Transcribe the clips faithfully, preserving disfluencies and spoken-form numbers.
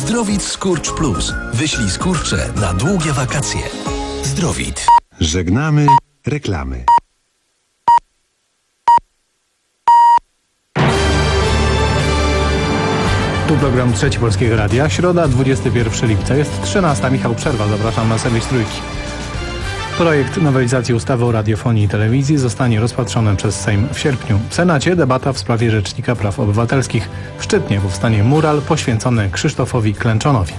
Zdrowit Skurcz Plus. Wyślij skurcze na długie wakacje. Zdrowit. Żegnamy reklamy. Tu program Trzeci Polskiego Radia. Środa, dwudziestego pierwszego lipca. Jest trzynasta. Michał Przerwa. Zapraszam na serwis Trójki. Projekt nowelizacji ustawy o radiofonii i telewizji zostanie rozpatrzony przez Sejm w sierpniu. W Senacie debata w sprawie Rzecznika Praw Obywatelskich. W Szczytnie powstanie mural poświęcony Krzysztofowi Klęczonowi.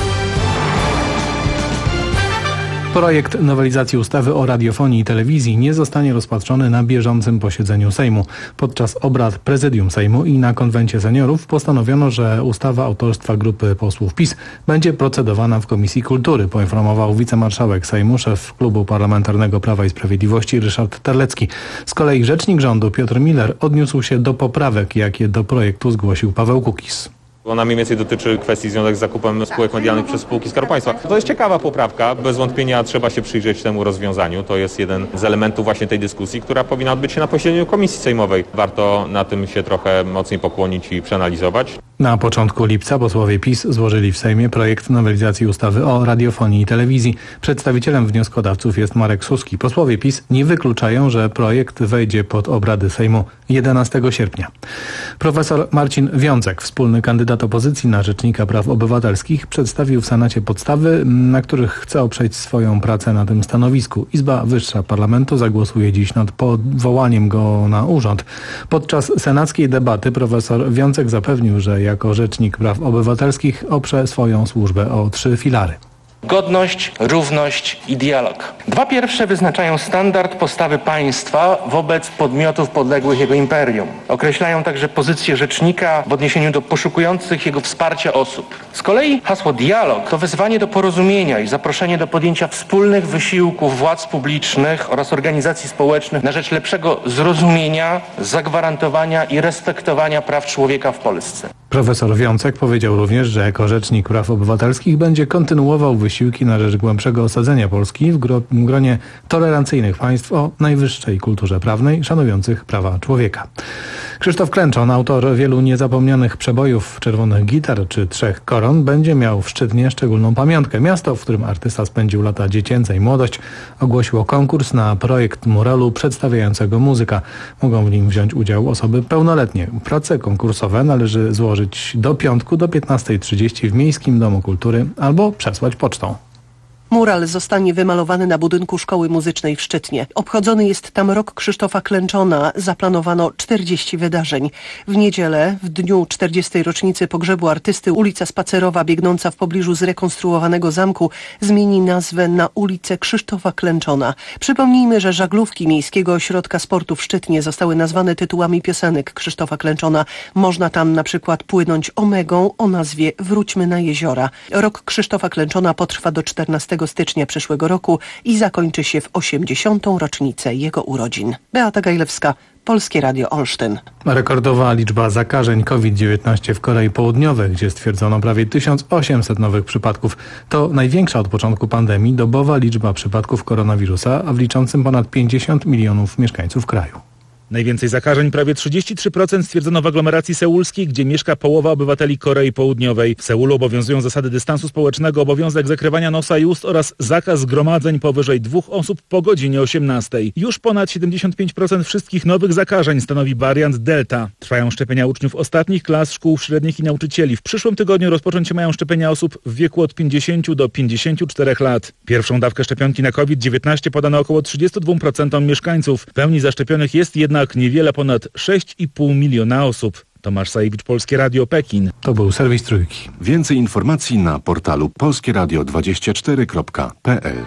Projekt nowelizacji ustawy o radiofonii i telewizji nie zostanie rozpatrzony na bieżącym posiedzeniu Sejmu. Podczas obrad Prezydium Sejmu i na Konwencie Seniorów postanowiono, że ustawa autorstwa grupy posłów PiS będzie procedowana w Komisji Kultury, poinformował wicemarszałek Sejmu, szef Klubu Parlamentarnego Prawa i Sprawiedliwości Ryszard Terlecki. Z kolei rzecznik rządu Piotr Miller odniósł się do poprawek, jakie do projektu zgłosił Paweł Kukiz. Ona mniej więcej dotyczy kwestii związanych z zakupem spółek medialnych przez spółki Skarbu Państwa. To jest ciekawa poprawka, bez wątpienia trzeba się przyjrzeć temu rozwiązaniu. To jest jeden z elementów właśnie tej dyskusji, która powinna odbyć się na posiedzeniu Komisji Sejmowej. Warto na tym się trochę mocniej pokłonić i przeanalizować. Na początku lipca posłowie PiS złożyli w Sejmie projekt nowelizacji ustawy o radiofonii i telewizji. Przedstawicielem wnioskodawców jest Marek Suski. Posłowie PiS nie wykluczają, że projekt wejdzie pod obrady Sejmu jedenastego sierpnia. Profesor Marcin Wiącek, wspólny kandydat opozycji na Rzecznika Praw Obywatelskich, przedstawił w Senacie podstawy, na których chce oprzeć swoją pracę na tym stanowisku. Izba Wyższa Parlamentu zagłosuje dziś nad powołaniem go na urząd. Podczas senackiej debaty profesor Wiącek zapewnił, że jako Rzecznik Praw Obywatelskich oprze swoją służbę o trzy filary. Godność, równość i dialog. Dwa pierwsze wyznaczają standard postawy państwa wobec podmiotów podległych jego imperium. Określają także pozycję rzecznika w odniesieniu do poszukujących jego wsparcia osób. Z kolei hasło dialog to wezwanie do porozumienia i zaproszenie do podjęcia wspólnych wysiłków władz publicznych oraz organizacji społecznych na rzecz lepszego zrozumienia, zagwarantowania i respektowania praw człowieka w Polsce. Profesor Wiącek powiedział również, że jako Rzecznik Praw Obywatelskich będzie kontynuował wysiłki na rzecz głębszego osadzenia Polski w gronie tolerancyjnych państw o najwyższej kulturze prawnej, szanujących prawa człowieka. Krzysztof Klęczon, autor wielu niezapomnianych przebojów czerwonych gitar czy trzech koron, będzie miał w Szczytnie szczególną pamiątkę. Miasto, w którym artysta spędził lata dziecięce i młodość, ogłosiło konkurs na projekt muralu przedstawiającego muzyka. Mogą w nim wziąć udział osoby pełnoletnie. Prace konkursowe należy złożyć do piątku do piętnastej trzydzieści w Miejskim Domu Kultury albo przesłać pocztą. Mural zostanie wymalowany na budynku Szkoły Muzycznej w Szczytnie. Obchodzony jest tam rok Krzysztofa Klęczona. Zaplanowano czterdzieści wydarzeń. W niedzielę, w dniu czterdziestej rocznicy pogrzebu artysty, ulica Spacerowa biegnąca w pobliżu zrekonstruowanego zamku zmieni nazwę na ulicę Krzysztofa Klęczona. Przypomnijmy, że żaglówki Miejskiego Ośrodka Sportu w Szczytnie zostały nazwane tytułami piosenek Krzysztofa Klęczona. Można tam na przykład płynąć omegą o nazwie Wróćmy na jeziora. Rok Krzysztofa Klęczona potrwa do czternastego stycznia przyszłego roku i zakończy się w osiemdziesiątą rocznicę jego urodzin. Beata Gajlewska, Polskie Radio Olsztyn. Rekordowa liczba zakażeń COVID dziewiętnaście w Korei Południowej, gdzie stwierdzono prawie tysiąc osiemset nowych przypadków. To największa od początku pandemii dobowa liczba przypadków koronawirusa, a w liczącym ponad pięćdziesiąt milionów mieszkańców kraju. Najwięcej zakażeń, prawie trzydzieści trzy procent, stwierdzono w aglomeracji seulskiej, gdzie mieszka połowa obywateli Korei Południowej. W Seulu obowiązują zasady dystansu społecznego, obowiązek zakrywania nosa i ust oraz zakaz zgromadzeń powyżej dwóch osób po godzinie osiemnastej. Już ponad siedemdziesiąt pięć procent wszystkich nowych zakażeń stanowi wariant Delta. Trwają szczepienia uczniów ostatnich klas szkół średnich i nauczycieli. W przyszłym tygodniu rozpocząć się mają szczepienia osób w wieku od pięćdziesięciu do pięćdziesięciu czterech lat. Pierwszą dawkę szczepionki na COVID dziewiętnaście podano około trzydziestu dwóm procentom mieszkańców. W pełni zaszczepionych jest jednak niewiele ponad sześć i pół miliona osób. Tomasz Sajewicz, Polskie Radio, Pekin. To był serwis Trójki. Więcej informacji na portalu polskie radio dwadzieścia cztery kropka p l.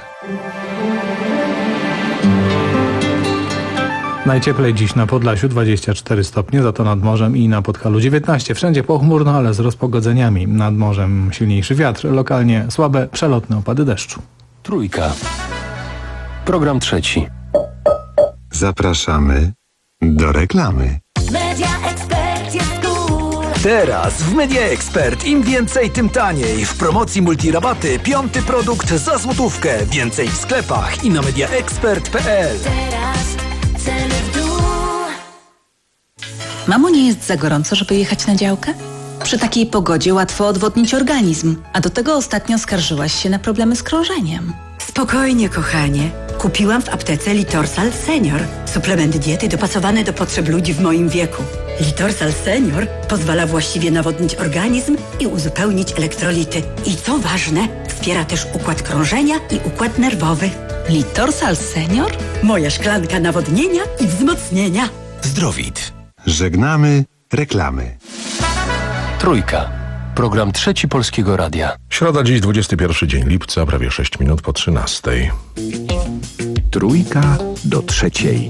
Najcieplej dziś na Podlasiu dwadzieścia cztery stopnie, za to nad morzem i na Podhalu dziewiętnaście. Wszędzie pochmurno, ale z rozpogodzeniami. Nad morzem silniejszy wiatr, lokalnie słabe, przelotne opady deszczu. Trójka. Program trzeci. Zapraszamy do reklamy. Media Expert jest cool. Teraz w Media Expert im więcej, tym taniej. W promocji multirabaty piąty produkt za złotówkę. Więcej w sklepach i na media expert kropka p l. Teraz ceny w dół. Mamo, nie jest za gorąco, żeby jechać na działkę? Przy takiej pogodzie łatwo odwodnić organizm, a do tego ostatnio skarżyłaś się na problemy z krążeniem. Spokojnie, kochanie. Kupiłam w aptece Litorsal Senior. Suplement diety dopasowany do potrzeb ludzi w moim wieku. Litorsal Senior pozwala właściwie nawodnić organizm i uzupełnić elektrolity. I co ważne, wspiera też układ krążenia i układ nerwowy. Litorsal Senior? Moja szklanka nawodnienia i wzmocnienia. Zdrowit. Żegnamy reklamy. Trójka. Program Trzeci Polskiego Radia. Środa, dziś dwudziesty pierwszy dzień lipca, prawie sześć minut po trzynastej. Trójka do trzeciej.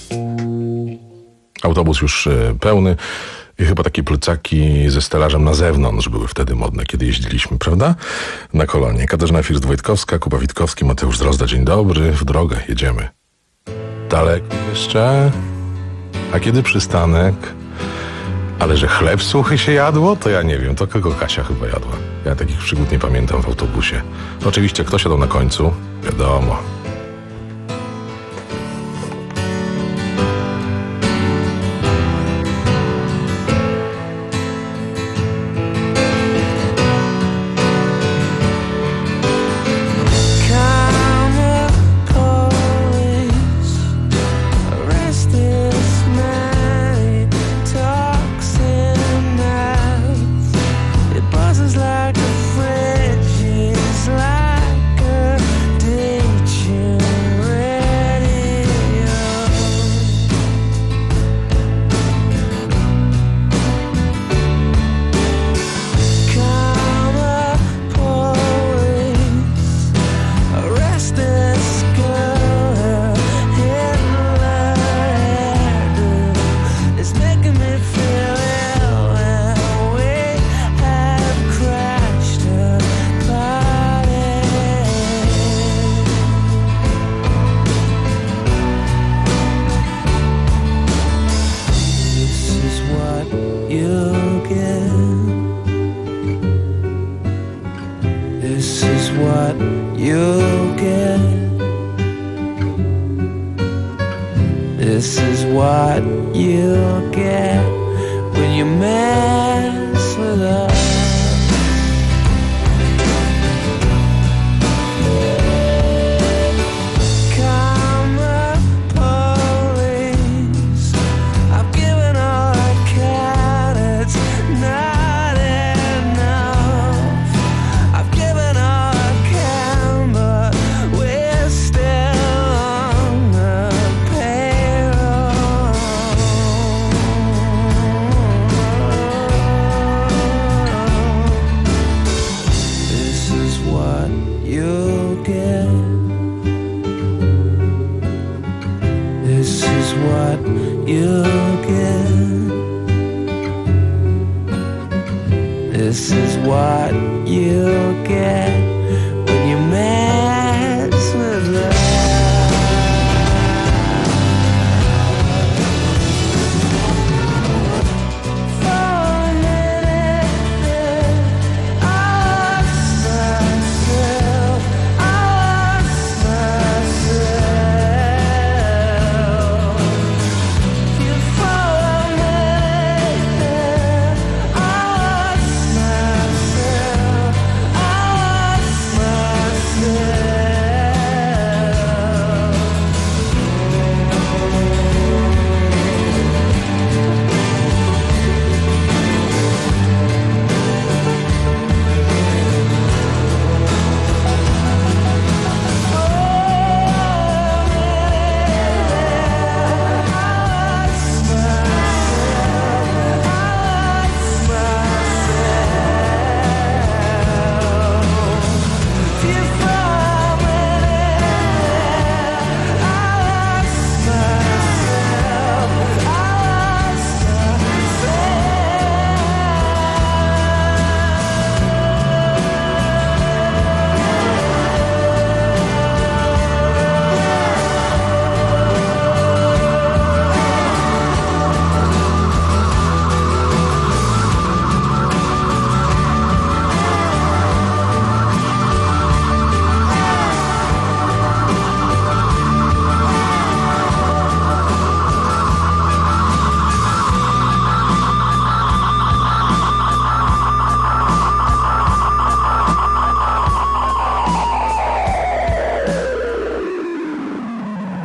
Autobus już e, pełny i chyba takie plecaki ze stelażem na zewnątrz były wtedy modne, kiedy jeździliśmy, prawda? Na kolonie. Katarzyna First-Wojtkowska, Kuba Witkowski, Mateusz Drozda. Dzień dobry, w drogę jedziemy. Daleko jeszcze? A kiedy przystanek? Ale że chleb suchy się jadło, to ja nie wiem, to kogo Kasia chyba jadła. Ja takich przygód nie pamiętam w autobusie. Oczywiście kto siadał na końcu? Wiadomo. This is what you'll get when you mess with us. This is what you'll get when you mess with us.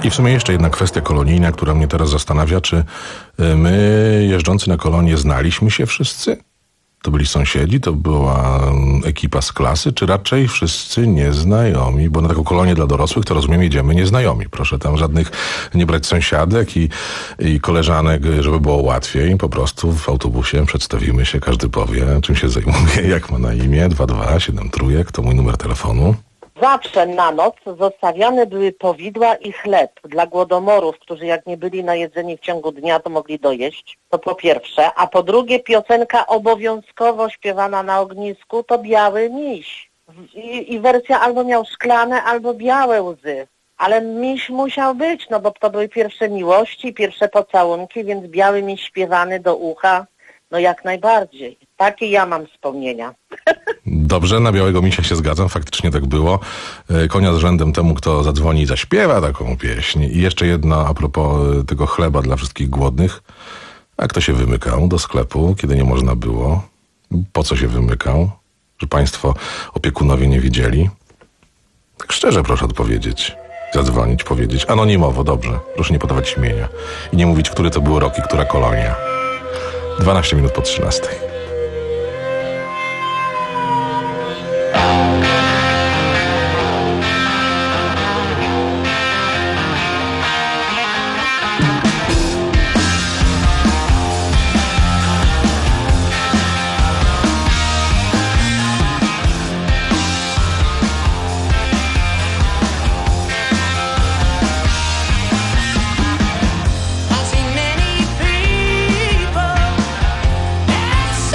I w sumie jeszcze jedna kwestia kolonijna, która mnie teraz zastanawia, czy my jeżdżący na kolonie znaliśmy się wszyscy? To byli sąsiedzi, to była ekipa z klasy, czy raczej wszyscy nieznajomi? Bo na taką kolonię dla dorosłych to rozumiem jedziemy nieznajomi. Proszę tam żadnych nie brać sąsiadek i, i koleżanek, żeby było łatwiej. Po prostu w autobusie przedstawimy się, każdy powie, czym się zajmuje, jak ma na imię, dwa dwa siedem trójek, to mój numer telefonu. Zawsze na noc zostawiane były powidła i chleb dla głodomorów, którzy jak nie byli najedzeni w ciągu dnia, to mogli dojeść. To po pierwsze. A po drugie piosenka obowiązkowo śpiewana na ognisku to Biały Miś. I, i wersja albo miał szklane, albo białe łzy. Ale miś musiał być, no bo to były pierwsze miłości, pierwsze pocałunki, więc Biały Miś śpiewany do ucha, no jak najbardziej. Takie ja mam wspomnienia. Dobrze, na Białego Misia się zgadzam, faktycznie tak było. Konia z rzędem temu, kto zadzwoni i zaśpiewa taką pieśń. I jeszcze jedno a propos tego chleba dla wszystkich głodnych. A kto się wymykał do sklepu, kiedy nie można było? Po co się wymykał? Że państwo opiekunowie nie widzieli? Tak szczerze proszę odpowiedzieć. Zadzwonić, powiedzieć anonimowo, dobrze. Proszę nie podawać imienia. I nie mówić, który to był rok i która kolonia. dwanaście minut po trzynastej. I've seen many people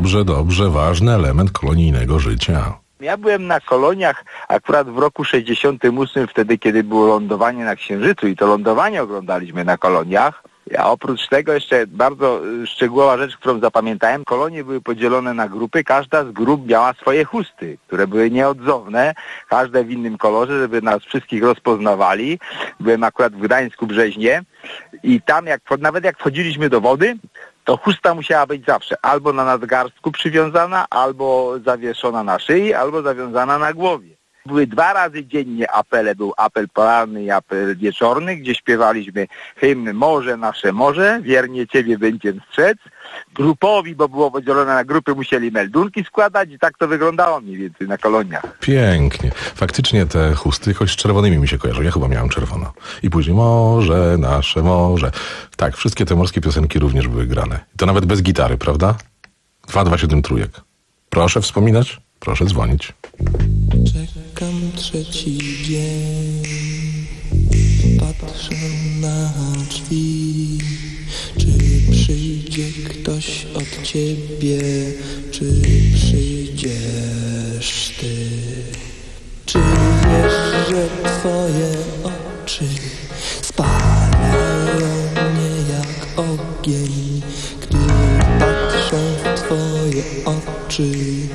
Dobrze, dobrze, ważny element kolonijnego życia. Ja byłem na koloniach akurat w roku sześćdziesiątym ósmym, wtedy kiedy było lądowanie na Księżycu i to lądowanie oglądaliśmy na koloniach. A oprócz tego jeszcze bardzo szczegółowa rzecz, którą zapamiętałem, kolonie były podzielone na grupy, każda z grup miała swoje chusty, które były nieodzowne, każde w innym kolorze, żeby nas wszystkich rozpoznawali. Byłem akurat w Gdańsku, Brzeźnie i tam jak, nawet jak wchodziliśmy do wody, to chusta musiała być zawsze albo na nadgarstku przywiązana, albo zawieszona na szyi, albo zawiązana na głowie. Były dwa razy dziennie apele, był apel poranny i apel wieczorny, gdzie śpiewaliśmy hymn Morze, nasze morze, wiernie Ciebie będziemy strzec. Grupowi, bo było podzielone na grupy, musieli meldunki składać i tak to wyglądało mniej więcej na koloniach. Pięknie. Faktycznie te chusty, choć z czerwonymi mi się kojarzą. Ja chyba miałem czerwono. I później Morze, nasze morze. Tak, wszystkie te morskie piosenki również były grane. I to nawet bez gitary, prawda? dwa dwa siedem trójek. Proszę wspominać, proszę dzwonić. Czekam trzeci dzień, patrzę na drzwi. Czy przyjdzie ktoś od ciebie, czy przyjdziesz ty? Czy wiesz, że twoje oczy spalają mnie jak ogień? Gdy patrzę w twoje oczy,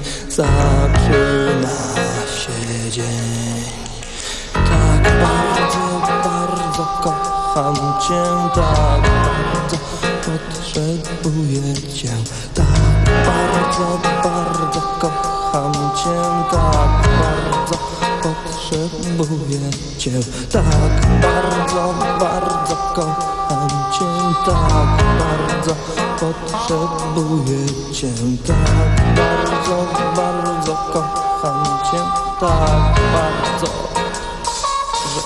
zaczyna się dzień. Tak bardzo, bardzo kocham cię, tak bardzo potrzebuję cię. Tak bardzo, bardzo kocham cię, tak bardzo potrzebuję cię. Tak bardzo, bardzo kocham cię, tak bardzo potrzebuję cię. Tak bardzo, bardzo kocham cię, tak bardzo, że...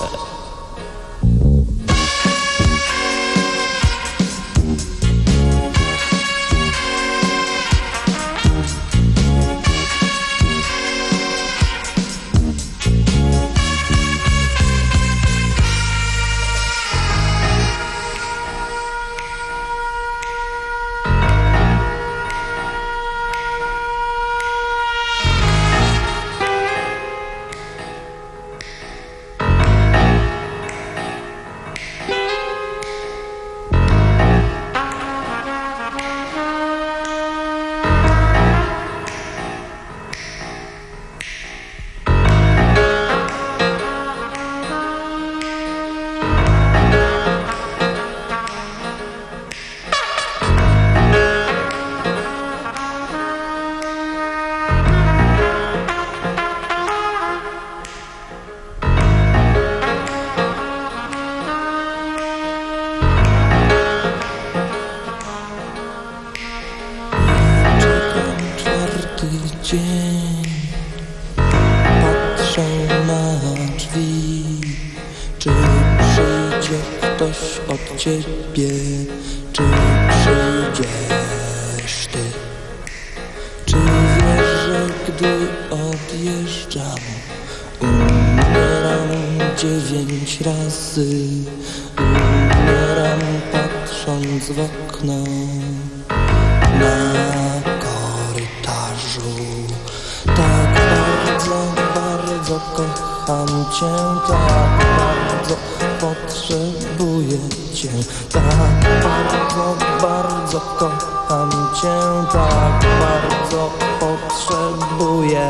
dzień, patrzę na drzwi. Czy przyjdzie ktoś od ciebie, czy przyjdziesz ty? Czy wiesz, że gdy odjeżdżam, umieram dziewięć razy, umieram patrząc w okno na korytarzu. Tak bardzo, bardzo kocham cię, tak bardzo potrzebuję cię. Tak bardzo, bardzo kocham cię, tak bardzo potrzebuję.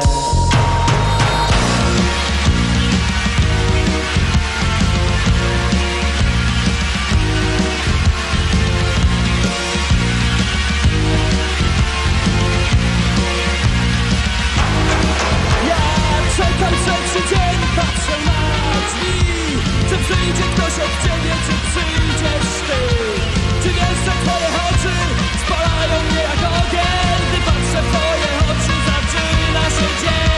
Patrzę na drzwi. Czy przyjdzie ktoś od ciebie, czy przyjdziesz ty? Czy wiesz, że twoje oczy spalają mnie jak ogień? Gdy patrzę w twoje oczy, zaczyna się dzień.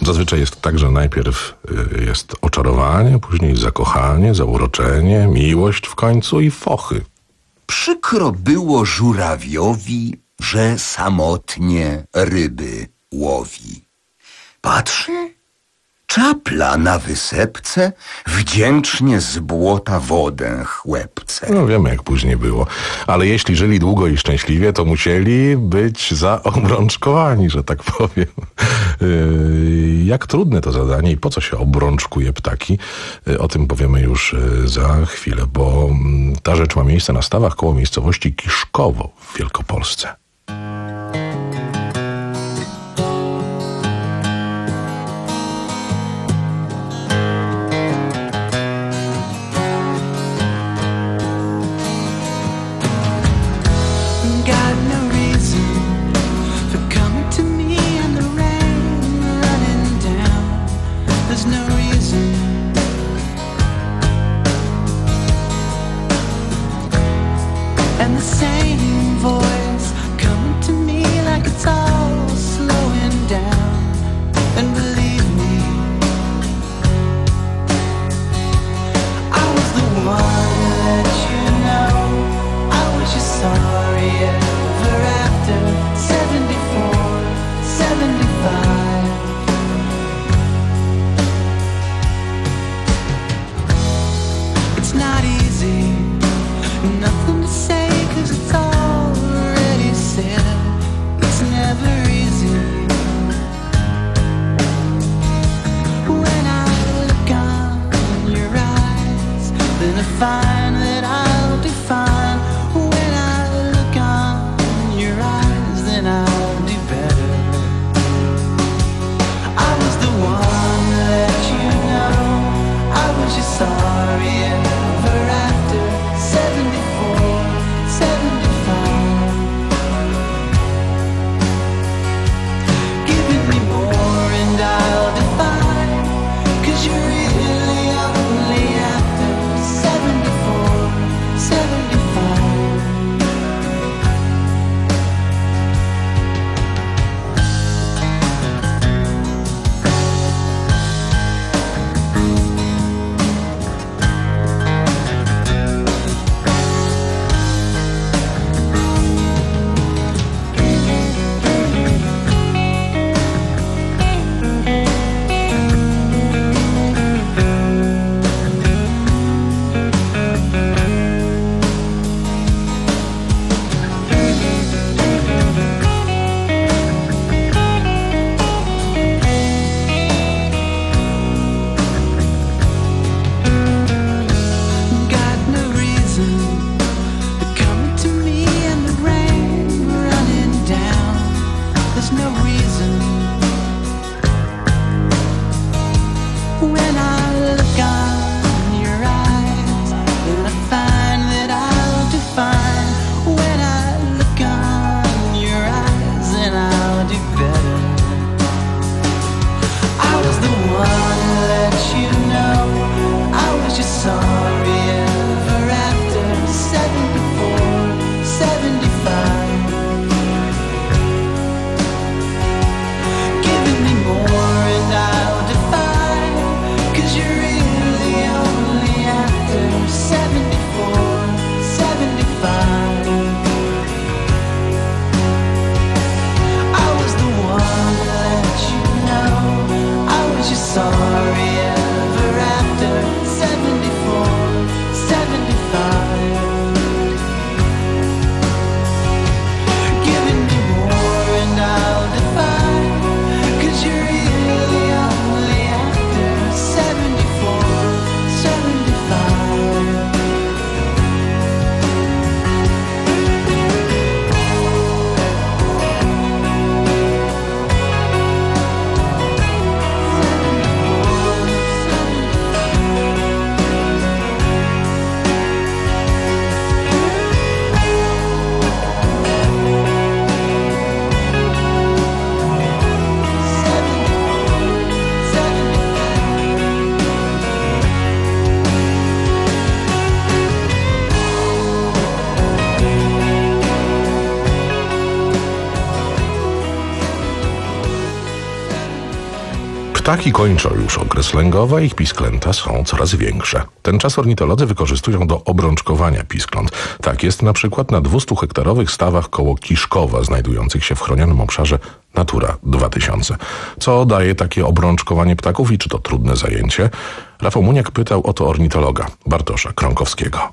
Zazwyczaj jest tak, że najpierw y, jest oczarowanie, później zakochanie, zauroczenie, miłość w końcu i fochy. Przykro było żurawiowi, że samotnie ryby łowi. Patrzy, czapla na wysepce wdzięcznie z błota wodę chłepce. No wiemy, jak później było. Ale jeśli żyli długo i szczęśliwie, to musieli być zaobrączkowani, że tak powiem. Yy, jak trudne to zadanie i po co się obrączkuje ptaki, yy, o tym powiemy już yy, za chwilę, bo yy, ta rzecz ma miejsce na stawach koło miejscowości Kiszkowo w Wielkopolsce. And the same voice Ptaki kończą już okres lęgowy, a ich pisklęta są coraz większe. Ten czas ornitolodzy wykorzystują do obrączkowania piskląt. Tak jest na przykład na dwustuhektarowych stawach koło Kiszkowa, znajdujących się w chronionym obszarze Natura dwa tysiące. Co daje takie obrączkowanie ptaków i czy to trudne zajęcie? Rafał Muniak pytał o to ornitologa Bartosza Krąkowskiego.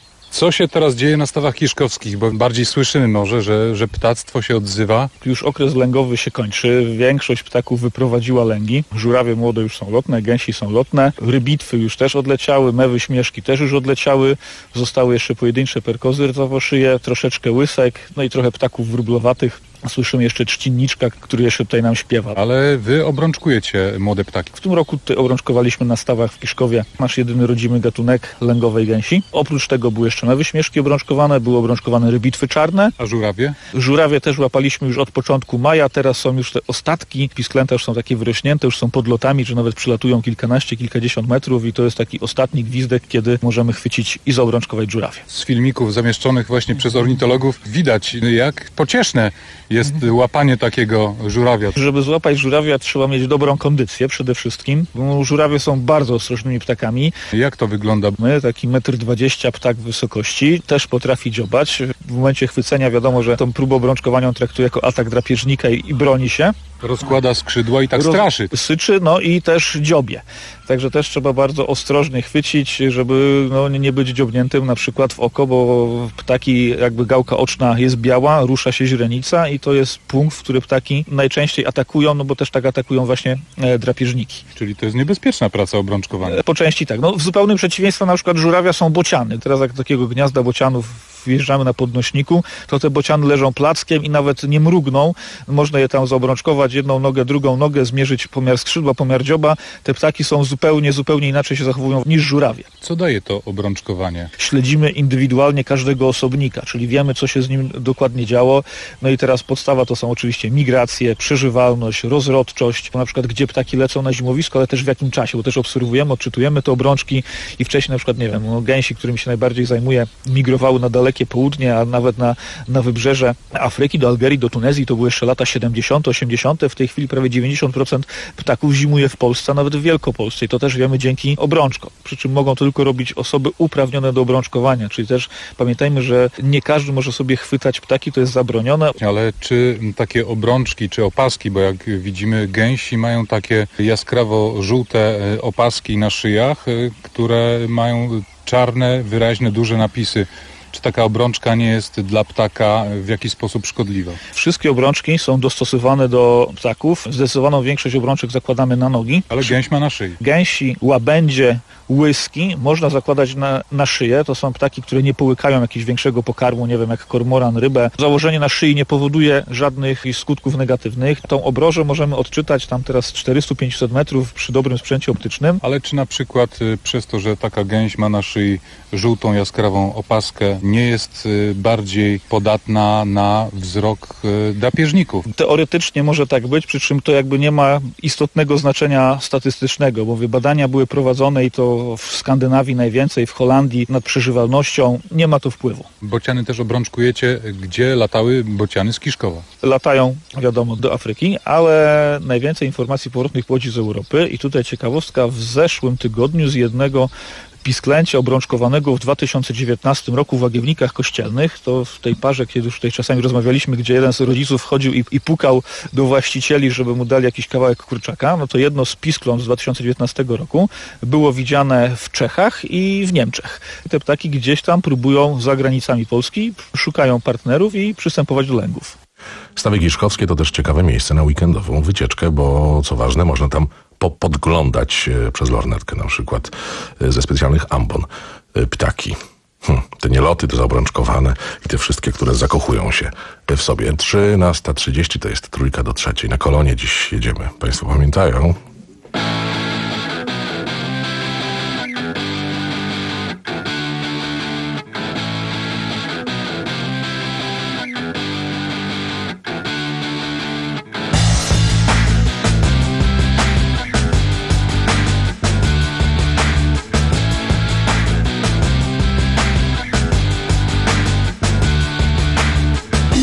Co się teraz dzieje na stawach kiszkowskich? Bo bardziej słyszymy może, że, że ptactwo się odzywa. Już okres lęgowy się kończy. Większość ptaków wyprowadziła lęgi. Żurawie młode już są lotne, gęsi są lotne. Rybitwy już też odleciały, mewy śmieszki też już odleciały. Zostały jeszcze pojedyncze perkozy rdzawoszyje, troszeczkę łysek, no i trochę ptaków wróblowatych. Słyszymy jeszcze trzcinniczka, który jeszcze tutaj nam śpiewa. Ale wy obrączkujecie młode ptaki. W tym roku tutaj obrączkowaliśmy na stawach w Kiszkowie nasz jedyny rodzimy gatunek lęgowej gęsi. Oprócz tego były jeszcze mewy śmieszki obrączkowane, były obrączkowane rybitwy czarne. A żurawie? Żurawie też łapaliśmy już od początku maja, teraz są już te ostatki. Pisklęta już są takie wyrośnięte, już są pod lotami, że nawet przylatują kilkanaście, kilkadziesiąt metrów i to jest taki ostatni gwizdek, kiedy możemy chwycić i zaobrączkować żurawie. Z filmików zamieszczonych właśnie przez ornitologów widać, jak pocieszne jest łapanie takiego żurawia. Żeby złapać żurawia, trzeba mieć dobrą kondycję przede wszystkim. Bo żurawie są bardzo ostrożnymi ptakami. Jak to wygląda? My, taki metr dwadzieścia ptak wysokości, też potrafi dziobać. W momencie chwycenia wiadomo, że tą próbę obrączkowania on traktuje jako atak drapieżnika i, i broni się. Rozkłada skrzydła i tak Roz... straszy. Syczy, no i też dziobie. Także też trzeba bardzo ostrożnie chwycić, żeby no, nie być dziobniętym na przykład w oko, bo ptaki, jakby gałka oczna jest biała, rusza się źrenica i to jest punkt, w który ptaki najczęściej atakują, no bo też tak atakują właśnie e, drapieżniki. Czyli to jest niebezpieczna praca obrączkowania. E, po części tak. No, w zupełnym przeciwieństwie na przykład żurawia są bociany. Teraz jak do takiego gniazda bocianów wjeżdżamy na podnośniku, to te bociany leżą plackiem i nawet nie mrugną. Można je tam zaobrączkować, jedną nogę, drugą nogę, zmierzyć pomiar skrzydła, pomiar dzioba. Te ptaki są zupełnie, zupełnie inaczej się zachowują niż żurawie. Co daje to obrączkowanie? Śledzimy indywidualnie każdego osobnika, czyli wiemy, co się z nim dokładnie działo. No i teraz podstawa to są oczywiście migracje, przeżywalność, rozrodczość, na przykład gdzie ptaki lecą na zimowisko, ale też w jakim czasie, bo też obserwujemy, odczytujemy te obrączki i wcześniej na przykład, nie wiem, no, gęsi, którymi się najbardziej zajmuję, migrowały na dalekie południe, a nawet na, na wybrzeże Afryki, do Algerii, do Tunezji, to były jeszcze lata siedemdziesiąte, osiemdziesiąte. W tej chwili prawie dziewięćdziesiąt procent ptaków zimuje w Polsce, a nawet w Wielkopolsce i to też wiemy dzięki obrączkom. Przy czym mogą to tylko robić osoby uprawnione do obrączkowania, czyli też pamiętajmy, że nie każdy może sobie chwytać ptaki, to jest zabronione. Ale czy takie obrączki, czy opaski, bo jak widzimy gęsi mają takie jaskrawo-żółte opaski na szyjach, które mają czarne, wyraźne, duże napisy. Czy taka obrączka nie jest dla ptaka w jakiś sposób szkodliwa? Wszystkie obrączki są dostosowane do ptaków. Zdecydowaną większość obrączek zakładamy na nogi. Ale gęś ma na szyi. Gęsi, łabędzie, łyski można zakładać na, na szyję. To są ptaki, które nie połykają jakiegoś większego pokarmu, nie wiem, jak kormoran, rybę. Założenie na szyi nie powoduje żadnych skutków negatywnych. Tą obrożę możemy odczytać tam teraz czterysta do pięciuset metrów przy dobrym sprzęcie optycznym. Ale czy na przykład y, przez to, że taka gęś ma na szyi żółtą, jaskrawą opaskę, nie jest y, bardziej podatna na wzrok y, drapieżników? Teoretycznie może tak być, przy czym to jakby nie ma istotnego znaczenia statystycznego, bo badania były prowadzone i to w Skandynawii najwięcej, w Holandii nad przeżywalnością. Nie ma to wpływu. Bociany też obrączkujecie. Gdzie latały bociany z Kiszkowa? Latają, wiadomo, do Afryki, ale najwięcej informacji powrotnych pochodzi z Europy i tutaj ciekawostka, w zeszłym tygodniu z jednego pisklęcia obrączkowanego w dwa tysiące dziewiętnastym roku w Łagiewnikach Kościelnych, to w tej parze, kiedy już tutaj czasami rozmawialiśmy, gdzie jeden z rodziców wchodził i, i pukał do właścicieli, żeby mu dali jakiś kawałek kurczaka, no to jedno z piskląt z dwa tysiące dziewiętnastego roku było widziane w Czechach i w Niemczech. Te ptaki gdzieś tam próbują za granicami Polski, szukają partnerów i przystępować do lęgów. Stawy Kiszkowskie to też ciekawe miejsce na weekendową wycieczkę, bo co ważne, można tam podglądać przez lornetkę na przykład ze specjalnych ambon ptaki. Hm, te nieloty, te zaobrączkowane i te wszystkie, które zakochują się w sobie. trzynasta trzydzieści to jest trójka do trzeciej. Na kolonie dziś jedziemy. Państwo pamiętają?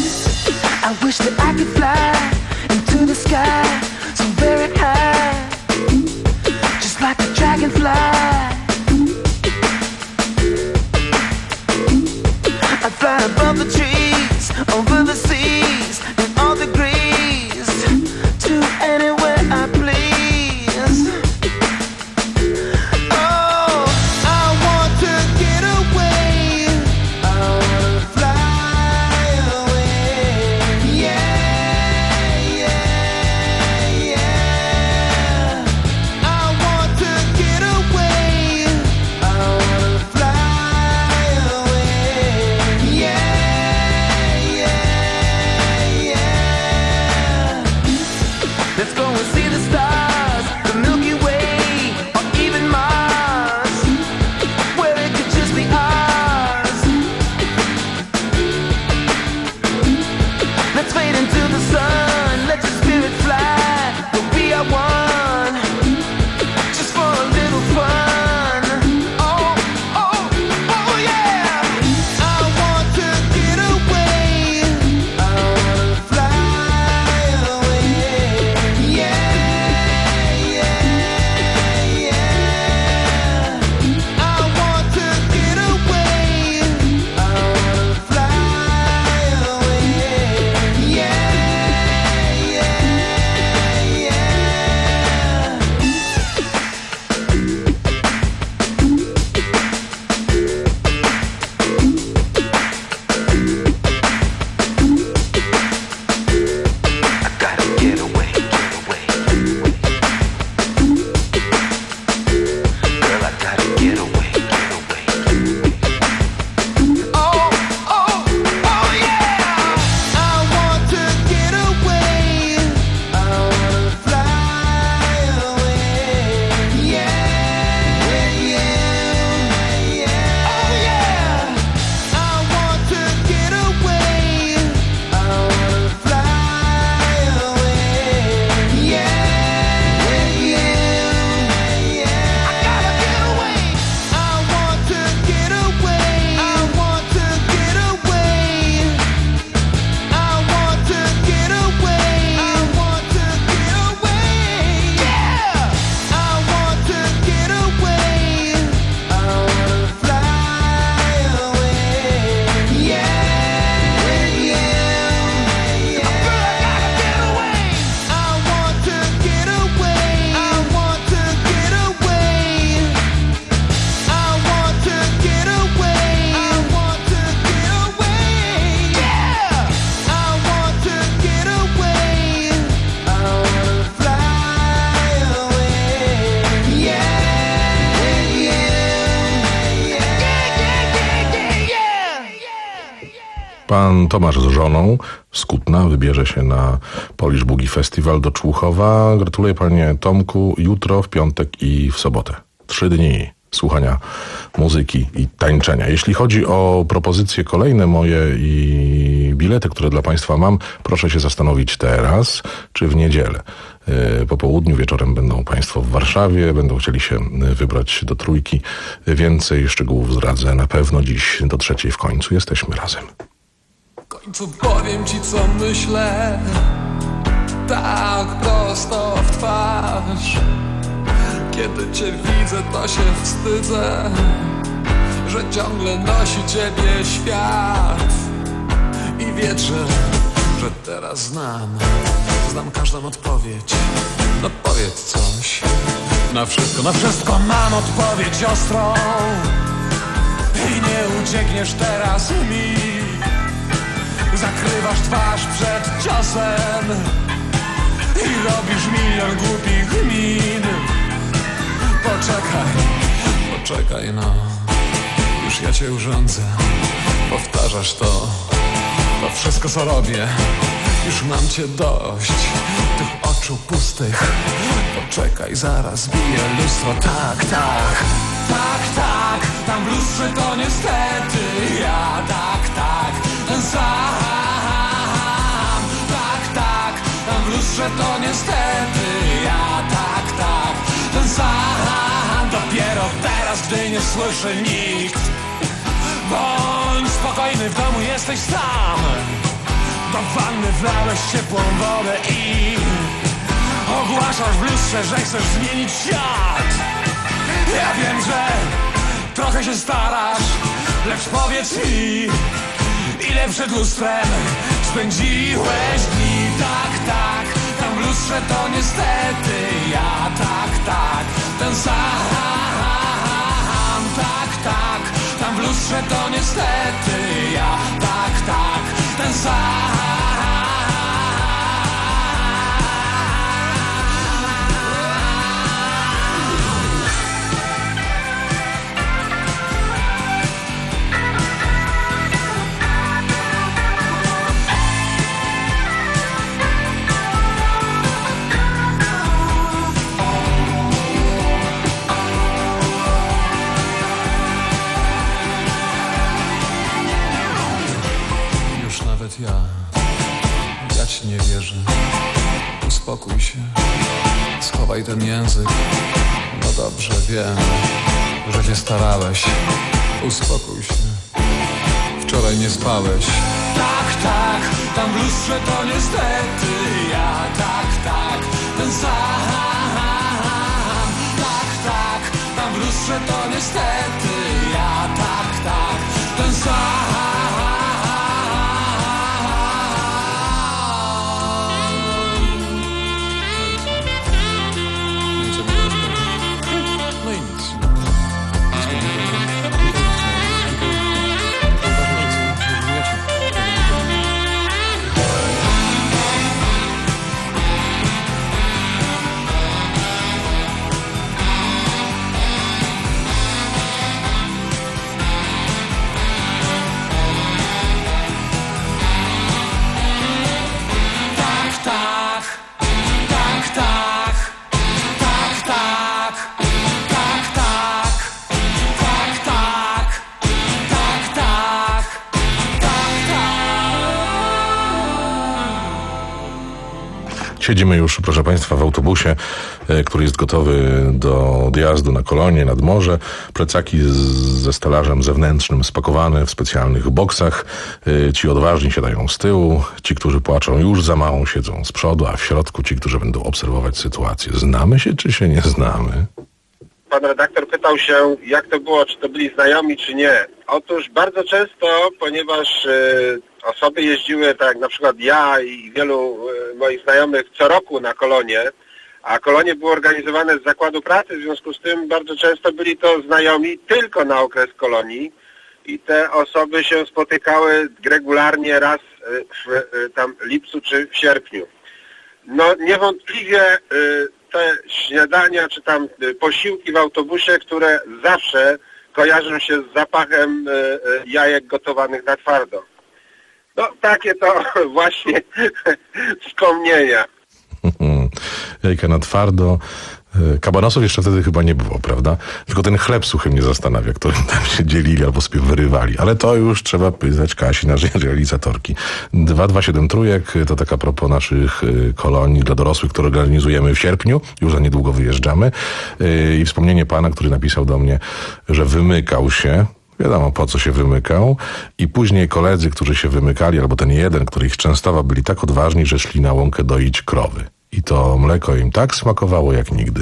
I wish that I could fly into the sky so very high. fly. I'd fly above the trees, over the seas, in all degrees, to anywhere I please. Oh, I want to get away, I wanna fly away. Yeah, yeah, yeah. I want to get away, I wanna fly away. Yeah, yeah, yeah. Let's go and see the stars, the Milky Way, or even Mars, where it could just be ours. Let's fade into the sun, let your spirit fly, we'll be our one, just for a little fun. Oh, oh, oh yeah. I want to get away, I wanna fly away. Yeah, yeah, yeah. I want to get away, I wanna fly away. Yeah, yeah, yeah. I gotta get away, get away. Girl, I gotta get away, get away. Oh, oh, oh yeah. I want to get away, I wanna fly away. Yeah, yeah, yeah. Oh yeah. I want to get away, I wanna fly away. Yeah, yeah, yeah. I gotta get away. I want to get away. I want to get away. I want to get away. I want to get away. Yeah. I want to get away. I wanna fly away. Yeah, yeah, yeah. Girl, I gotta get away. I want to get away. I want to get away. I want to get away. I want to get away. Yeah. I want to get away. I wanna fly away. Yeah, yeah, yeah. Yeah, yeah, yeah. Pan Tomasz z żoną z Kutna wybierze się na Polish Boogie Festival do Człuchowa. Gratuluję panie Tomku. Jutro, w piątek i w sobotę. Trzy dni słuchania muzyki i tańczenia. Jeśli chodzi o propozycje kolejne moje i bilety, które dla państwa mam, proszę się zastanowić teraz, czy w niedzielę. Yy, Po południu, wieczorem będą państwo w Warszawie, będą chcieli się yy, wybrać do Trójki. Więcej szczegółów zdradzę na pewno dziś do trzeciej w końcu. Jesteśmy razem. W końcu powiem ci, co myślę, tak prosto w twarz. Kiedy cię widzę, to się wstydzę, że ciągle nosi ciebie świat. I wierzę, że teraz znam, znam każdą odpowiedź. No powiedz coś. Na wszystko, na wszystko mam odpowiedź ostrą. I nie uciekniesz teraz mi. Zakrywasz twarz przed ciosem i robisz milion głupich min. Poczekaj, poczekaj no, już ja cię urządzę. Powtarzasz to, to wszystko co robię. Już mam cię dość, tych oczu pustych. Poczekaj, zaraz bije lustro. Tak, tak, tak, tak. Tam w lustrze to niestety ja. Tak, tak, ten sam. Tak, tak, tam w lustrze to niestety ja. Tak, tak, ten sam. Dopiero teraz, gdy nie słyszy nikt. Bądź spokojny, w domu jesteś sam. Do wanny wlałeś ciepłą wodę i ogłaszasz w lustrze, że chcesz zmienić świat. Ja wiem, że trochę się starasz, lecz powiedz mi, ile przed lustrem spędziłeś dni? Tak, tak, tam w lustrze to niestety ja. Tak, tak, ten sam. Tak, tak, tam w lustrze to niestety ja. Tak, tak, ten sam. Ja, ja ci nie wierzę. Uspokój się, schowaj ten język. No dobrze, wiem, że się starałeś. Uspokój się, wczoraj nie spałeś. Tak, tak, tam w lustrze to niestety ja. Tak, tak, ten sam. Tak, tak, tam w lustrze to niestety ja. Tak, tak, ten sam. Siedzimy już, proszę Państwa, w autobusie, który jest gotowy do odjazdu na Kolonię, nad morze. Plecaki z, ze stelażem zewnętrznym spakowane w specjalnych boksach. Ci odważni siadają z tyłu, ci, którzy płaczą już za małą, siedzą z przodu, a w środku ci, którzy będą obserwować sytuację. Znamy się, czy się nie znamy? Pan redaktor pytał się, jak to było, czy to byli znajomi, czy nie. Otóż bardzo często, ponieważ y, osoby jeździły, tak jak na przykład ja i wielu y, moich znajomych co roku na kolonie, a kolonie były organizowane z zakładu pracy, w związku z tym bardzo często byli to znajomi tylko na okres kolonii i te osoby się spotykały regularnie raz y, w y, tam lipcu czy w sierpniu. No niewątpliwie y, te śniadania czy tam posiłki w autobusie, które zawsze kojarzą się z zapachem jajek gotowanych na twardo. No takie to właśnie wspomnienia. Jajka na twardo. Kabanosów jeszcze wtedy chyba nie było, prawda? Tylko ten chleb suchy mnie zastanawia, którym tam się dzielili albo sobie wyrywali. Ale to już trzeba pytać Kasi, naszej realizatorki. dwa dwa siedem trójek to tak a propos naszych kolonii dla dorosłych, które organizujemy w sierpniu. Już za niedługo wyjeżdżamy. I wspomnienie pana, który napisał do mnie, że wymykał się. Wiadomo, po co się wymykał. I później koledzy, którzy się wymykali, albo ten jeden, który ich częstował, byli tak odważni, że szli na łąkę doić krowy. I to mleko im tak smakowało jak nigdy.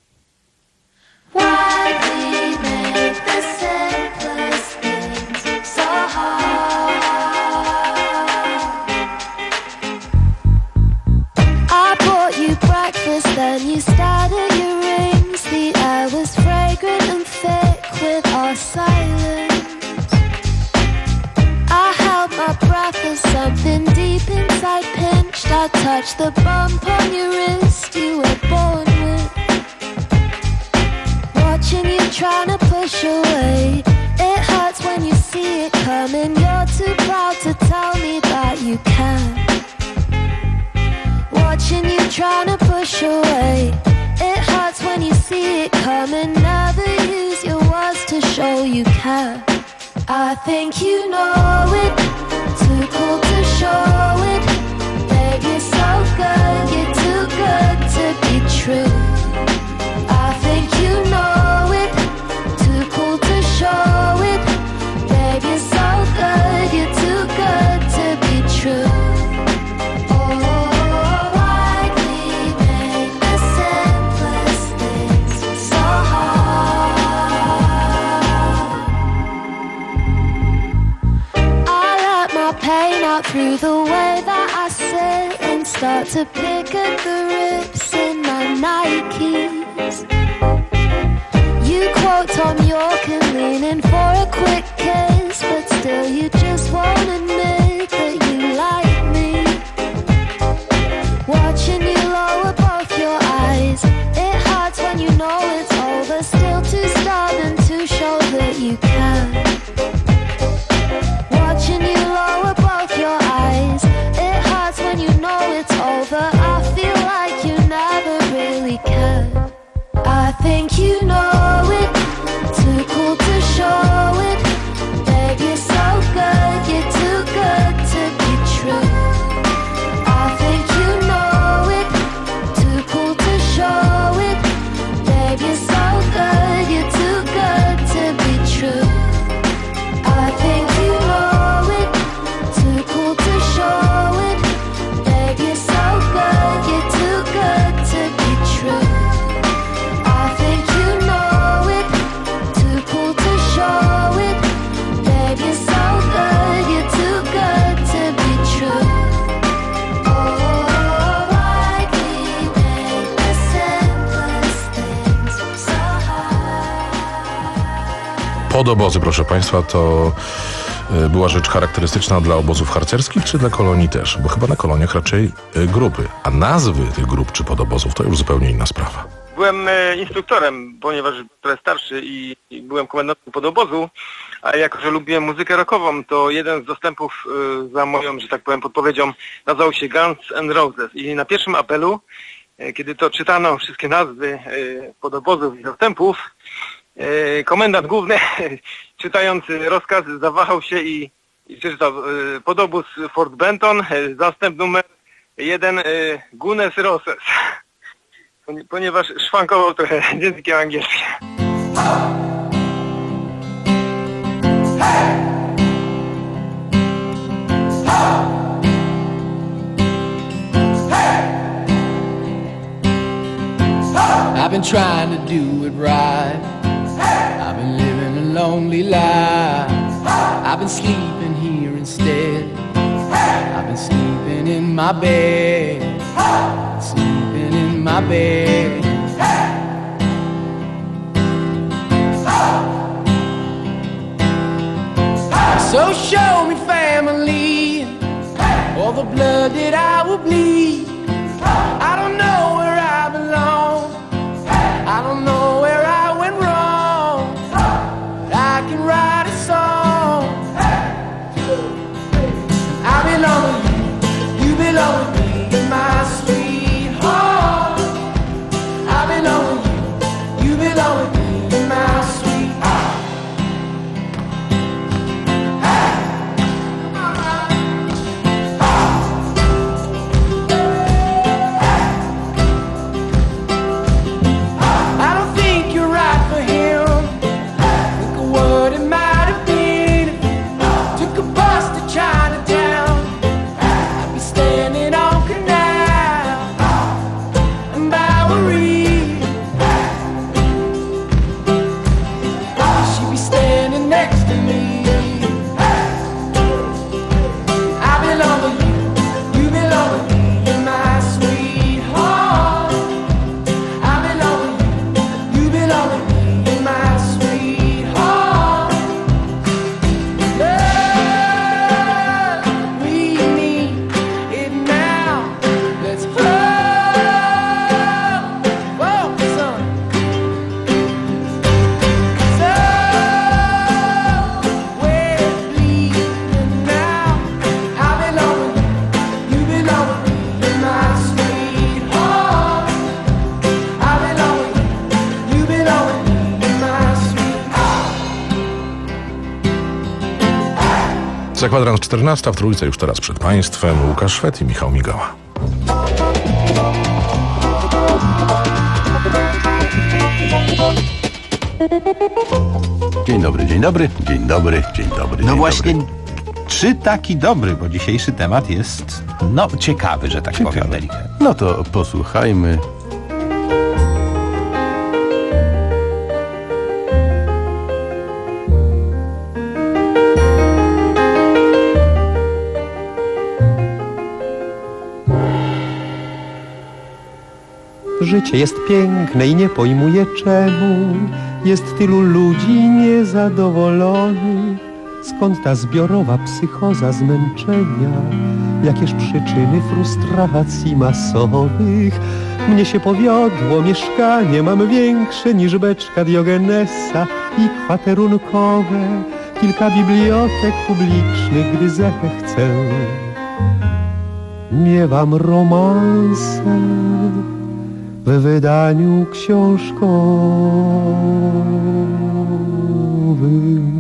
Something deep inside pinched. I touched the bump on your wrist you were born with. Watching you trying to push away. It hurts when you see it coming. You're too proud to tell me that you can. Watching you trying to push away. It hurts when you see it coming. Never use your words to show you can. I think you know it. Too cool to show it. Babe, you're so good. You're too good to be true. I think you know it. Too cool to show it. Babe, you're so good. You're too good to be true. Oh, why we make the simplest things so hard? through the way that I sit and start to pick at the rips in my Nikes. You quote Tom York and lean in for a quick kiss, but still you just won't admit that you like me. Watching you lower both your eyes, it hurts when you know it's over, still too stubborn to show that you can. Watching you lower both your eyes, it hurts when you know it's over, I feel like you never really can. I think you know it, too cool to show it. Babe, you're so good, you're too good to be true. I think you know it, too cool to show it. Babe, you're so good, you're too good to be true. I think you know it, too cool to show it. Babe, you're so good, you're too good to be true. I think you know it, too cool to show it. Babe, you're so good, you're too good to be true. Oh, why we make the simplest things so hard? Podobozy, proszę Państwa, to y, była rzecz charakterystyczna dla obozów harcerskich, czy dla kolonii też? Bo chyba na koloniach raczej y, grupy, a nazwy tych grup czy podobozów to już zupełnie inna sprawa. Byłem e, instruktorem, ponieważ trochę starszy i, i byłem komendantem podobozu, a jako, że lubiłem muzykę rockową, to jeden z dostępów e, za moją, że tak powiem, podpowiedzią nazywał się Guns N' Roses. I na pierwszym apelu, e, kiedy to czytano wszystkie nazwy e, podobozów i dostępów, e, komendant główny, czytając rozkaz, zawahał się i, i przeczytał e, podobóz Fort Benton, e, zastęp numer jeden, e, Guns N' Roses. Ponieważ szwankował trochę językiem angielskim. I've been trying to do it right. I've been living a lonely life. I've been sleeping here instead. I've been sleeping in my bed. Sleeping in my bed. So show me family, all the blood that I will bleed. I don't know where I belong. I don't know where I went wrong. But I can write a song. I belong with you, you belong with me, my sweetheart. I belong with you, you belong with me, my sweetheart. I don't think you're right for him. Think of what it might have been if you took a bus to Chinatown. I'd be standing on Canal and Bowery. She'd be standing next to me. I belong with you, you belong with me, my sweetheart. I belong with you, you belong with me, my sweetheart. Love, we need it now. Let's hold, whoa, son. So, we're bleeding now. I belong with you, you belong with me, my sweetheart. I belong with you, you belong with me, my sweetheart. Za kwadrans czternasta w Trójce już teraz przed Państwem Łukasz Szwed i Michał Migała. Dzień dobry, dzień dobry, dzień dobry, dzień dobry. No dzień właśnie, dobry. czy taki dobry, bo dzisiejszy temat jest, no, ciekawy, że tak Ciekawe. powiem delikatnie. No to posłuchajmy. Życie jest piękne i nie pojmuję czemu jest tylu ludzi niezadowolonych. Skąd ta zbiorowa psychoza zmęczenia? Jakież przyczyny frustracji masowych? Mnie się powiodło, mieszkanie mam większe niż beczka Diogenesa i kwaterunkowe, kilka bibliotek publicznych, gdy zechcę. Miewam romanse w wydaniu książkowym.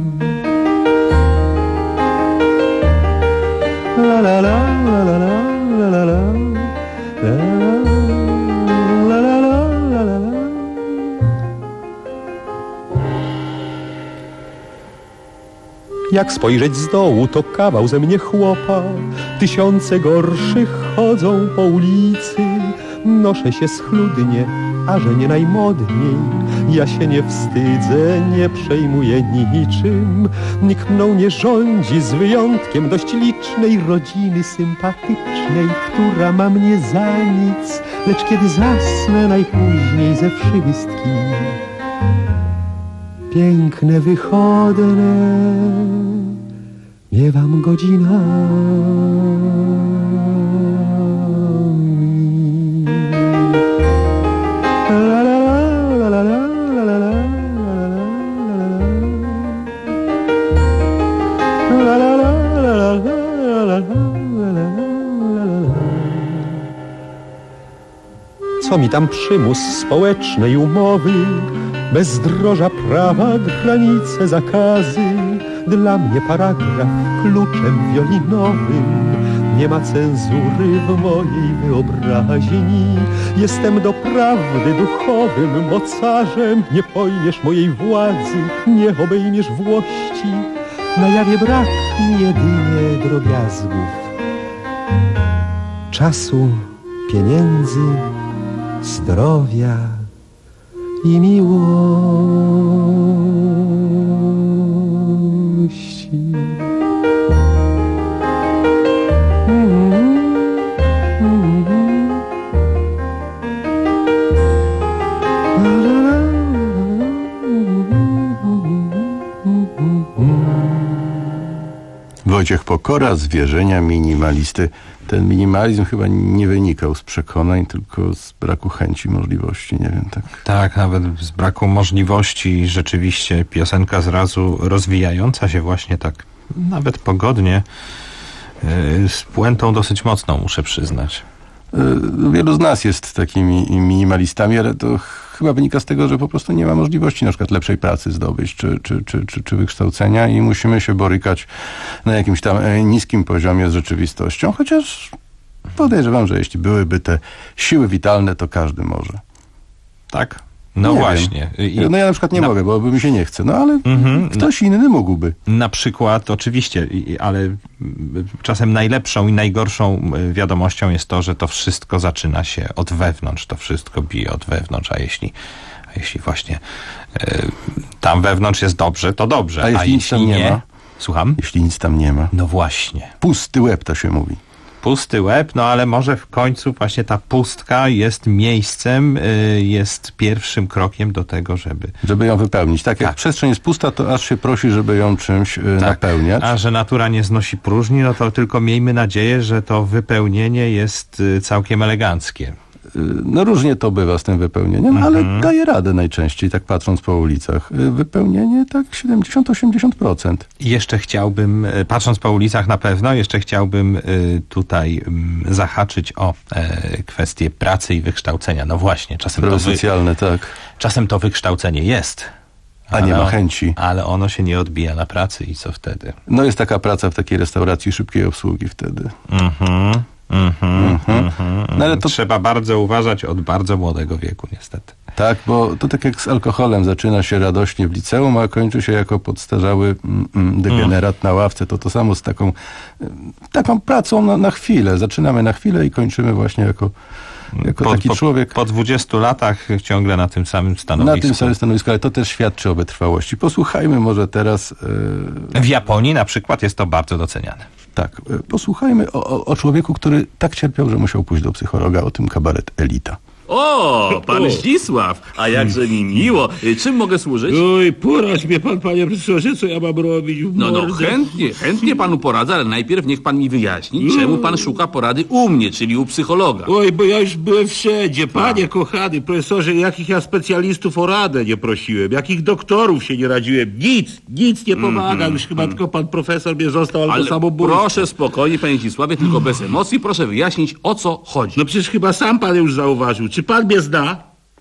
La la la la la la la la la la la la la la. Jak spojrzeć z dołu, to kawał ze mnie chłopa. Tysiące gorszych chodzą po ulicy. Noszę się schludnie, a że nie najmodniej. Ja się nie wstydzę, nie przejmuję niczym. Nikt mną nie rządzi, z wyjątkiem dość licznej rodziny sympatycznej, która ma mnie za nic. Lecz kiedy zasnę najpóźniej ze wszystkich, piękne wychodne miewam godzinami. La la la la la la la la la la la. Co mi tam przymus społecznej umowy, bezdroża prawa, granice, zakazy. Dla mnie paragraf kluczem wiolinowym. Nie ma cenzury w mojej wyobraźni. Jestem doprawdy duchowym mocarzem. Nie pojmiesz mojej władzy, nie obejmiesz włości. Na jawie brak mi jedynie drobiazgów, czasu, pieniędzy, zdrowia i miłości. Wojciech Pokora z wierzenia minimalisty. Ten minimalizm chyba nie wynikał z przekonań, tylko z braku chęci, możliwości, nie wiem, tak. Tak, nawet z braku możliwości. Rzeczywiście piosenka zrazu rozwijająca się właśnie tak nawet pogodnie, yy, z puentą dosyć mocną, muszę przyznać. Yy, wielu z nas jest takimi minimalistami, ale to chyba wynika z tego, że po prostu nie ma możliwości na przykład lepszej pracy zdobyć, czy, czy, czy, czy, czy wykształcenia i musimy się borykać na jakimś tam niskim poziomie z rzeczywistością, chociaż podejrzewam, że jeśli byłyby te siły witalne, to każdy może. Tak? No nie właśnie. I, no ja na przykład nie na... mogę, bo mi się nie chce, no ale mhm. ktoś na... inny mógłby. Na przykład, oczywiście, ale czasem najlepszą i najgorszą wiadomością jest to, że to wszystko zaczyna się od wewnątrz, to wszystko bije od wewnątrz, a jeśli, a jeśli właśnie y, tam wewnątrz jest dobrze, to dobrze, a jeśli, a jeśli nic tam nie, nie ma? Słucham? Jeśli nic tam nie ma. No właśnie. Pusty łeb, to się mówi. Pusty łeb, no ale może w końcu właśnie ta pustka jest miejscem, y, jest pierwszym krokiem do tego, żeby... Żeby ją wypełnić. Tak, tak. Jak przestrzeń jest pusta, to aż się prosi, żeby ją czymś y, tak. napełniać. A że natura nie znosi próżni, no to tylko miejmy nadzieję, że to wypełnienie jest y, całkiem eleganckie. No różnie to bywa z tym wypełnieniem, mm-hmm. ale daje radę najczęściej, tak patrząc po ulicach. Wypełnienie tak siedemdziesiąt do osiemdziesięciu procent. I jeszcze chciałbym, patrząc po ulicach na pewno, jeszcze chciałbym tutaj zahaczyć o kwestię pracy i wykształcenia. No właśnie, czasem Prawo to wy... socjalne, tak. Czasem to wykształcenie jest. A nie ma chęci. Ale ono się nie odbija na pracy i co wtedy? No jest taka praca w takiej restauracji szybkiej obsługi wtedy. Mhm. Mm-hmm, mm-hmm. No ale to trzeba bardzo uważać od bardzo młodego wieku, niestety. Tak, bo to tak jak z alkoholem, zaczyna się radośnie w liceum, a kończy się jako podstarzały mm, degenerat na ławce. To to samo z taką, taką pracą na, na chwilę. Zaczynamy na chwilę i kończymy właśnie jako, jako po, taki po, człowiek. Po dwudziestu latach ciągle na tym samym stanowisku. Na tym samym stanowisku, ale to też świadczy o wytrwałości. Posłuchajmy może teraz... Yy... W Japonii na przykład jest to bardzo doceniane. Tak, posłuchajmy o, o, o człowieku, który tak cierpiał, że musiał pójść do psychologa, o tym kabaret Elita. O, pan Zdzisław, a jakże mi miło. Czym mogę służyć? Oj, poradź mnie pan, panie profesorze, co ja mam robić w No, no, mordę? chętnie, chętnie panu poradzę, ale najpierw niech pan mi wyjaśni, czemu pan szuka porady u mnie, czyli u psychologa. Oj, bo ja już byłem wszędzie, panie kochany profesorze, jakich ja specjalistów o radę nie prosiłem, jakich doktorów się nie radziłem, nic, nic nie pomaga, Mm, już chyba mm. tylko pan profesor mnie został albo Ale samobójstwo. proszę spokojnie, panie Zdzisławie, tylko bez emocji, proszę wyjaśnić, o co chodzi. No przecież chyba sam pan już zauważył, czy pan mnie zna?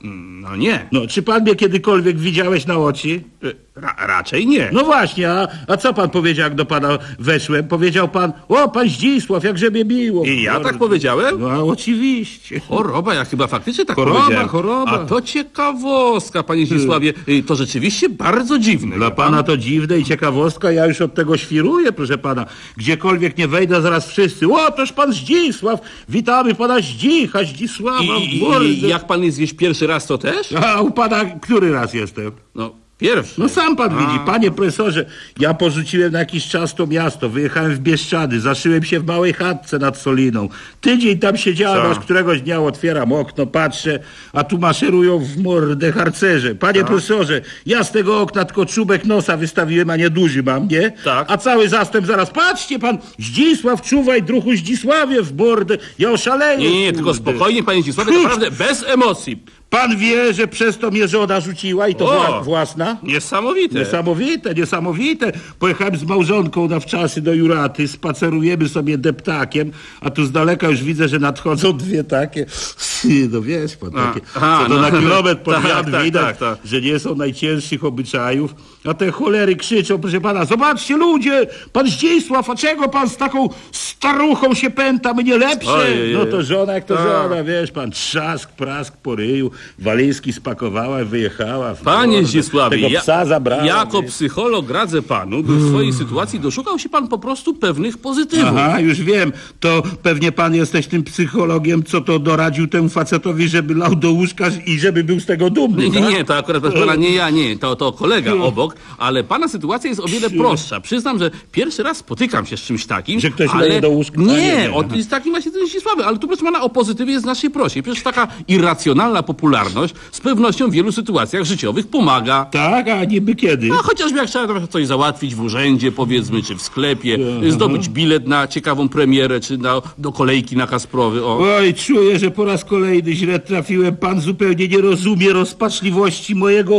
No nie. No, czy pan mnie kiedykolwiek widziałeś na oczy? Ra raczej nie. No właśnie, a, a co pan powiedział, jak do pana weszłem? Powiedział pan, o, pan Zdzisław, jakże mnie miło. I ja tak powiedziałem? No, oczywiście. Choroba, ja chyba faktycznie tak Choroba, powiedziałem. choroba. A to ciekawostka, panie Zdzisławie. Y, To rzeczywiście bardzo dziwne. Dla pana to dziwne i ciekawostka, ja już od tego świruję, proszę pana. Gdziekolwiek nie wejdę, zaraz wszyscy, o, toż pan Zdzisław, witamy pana Zdzicha, Zdzisława I, w mordę. i, I jak pan jest gdzieś pierwszy raz, to też? A u pana który raz jestem? No, pierwszy. No sam pan A. widzi, panie profesorze, ja porzuciłem na jakiś czas to miasto, wyjechałem w Bieszczady, zaszyłem się w małej chatce nad Soliną. Tydzień tam siedziałem, Co? aż któregoś dnia otwieram okno, patrzę, a tu maszerują w mordę harcerze. Panie Co? profesorze, ja z tego okna tylko czubek nosa wystawiłem, a nie duży mam, nie? Tak. A cały zastęp zaraz, patrzcie pan, Zdzisław, czuwaj, druhu Zdzisławie w mordę, ja oszaleję. Nie, nie, tylko kurde. spokojnie, panie Zdzisławie, naprawdę bez emocji. Pan wie, że przez to mnie żona rzuciła i to O! wła- własna? Niesamowite. Niesamowite, niesamowite. Pojechałem z małżonką na wczasy do Juraty, spacerujemy sobie deptakiem, a tu z daleka już widzę, że nadchodzą dwie takie, no wiesz pan, A, takie, aha, co to no. na kilometr pod Tak, wiatr tak, widać, tak, tak. że nie są najcięższych obyczajów, a te cholery krzyczą, proszę pana, zobaczcie ludzie, pan Zdzisław, a czego pan z taką staruchą się pęta, my nie lepsze? Ojej. No to żona jak to Tak. żona, wiesz pan, trzask, prask po ryju, walizki spakowała i wyjechała. W Panie mordę. Zdzisławie, Tego ja, psa zabrała. jako wiesz. psycholog radzę panu, by w swojej sytuacji doszukał się pan po prostu pewnych pozytywów. Aha, już wiem. To pewnie pan jesteś tym psychologiem, co to doradził temu facetowi, żeby lał do łóżka i żeby był z tego dumny, Nie, nie, tak? nie, to akurat proszę pana, nie ja, nie, to, to kolega obok, ale pana sytuacja jest o wiele prostsza. Przyznam, że pierwszy raz spotykam się z czymś takim, Że ktoś ale... leje do łóżka? A, Nie, nie, nie, o, aha. z takim właśnie to Zdzisławy, ale tu proszę pana o pozytywie jest znacznie prościej. Przecież taka irracjonalna popularność z pewnością w wielu sytuacjach życiowych pomaga. Tak, a niby kiedy? No chociażby jak trzeba trochę coś załatwić w urzędzie, powiedzmy, czy w sklepie, zdobyć bilet na ciekawą premierę, czy na, do kolejki na Kasprowy. O. Oj, czuję, że po raz kolejny źle trafiłem. Pan zupełnie nie rozumie rozpaczliwości mojego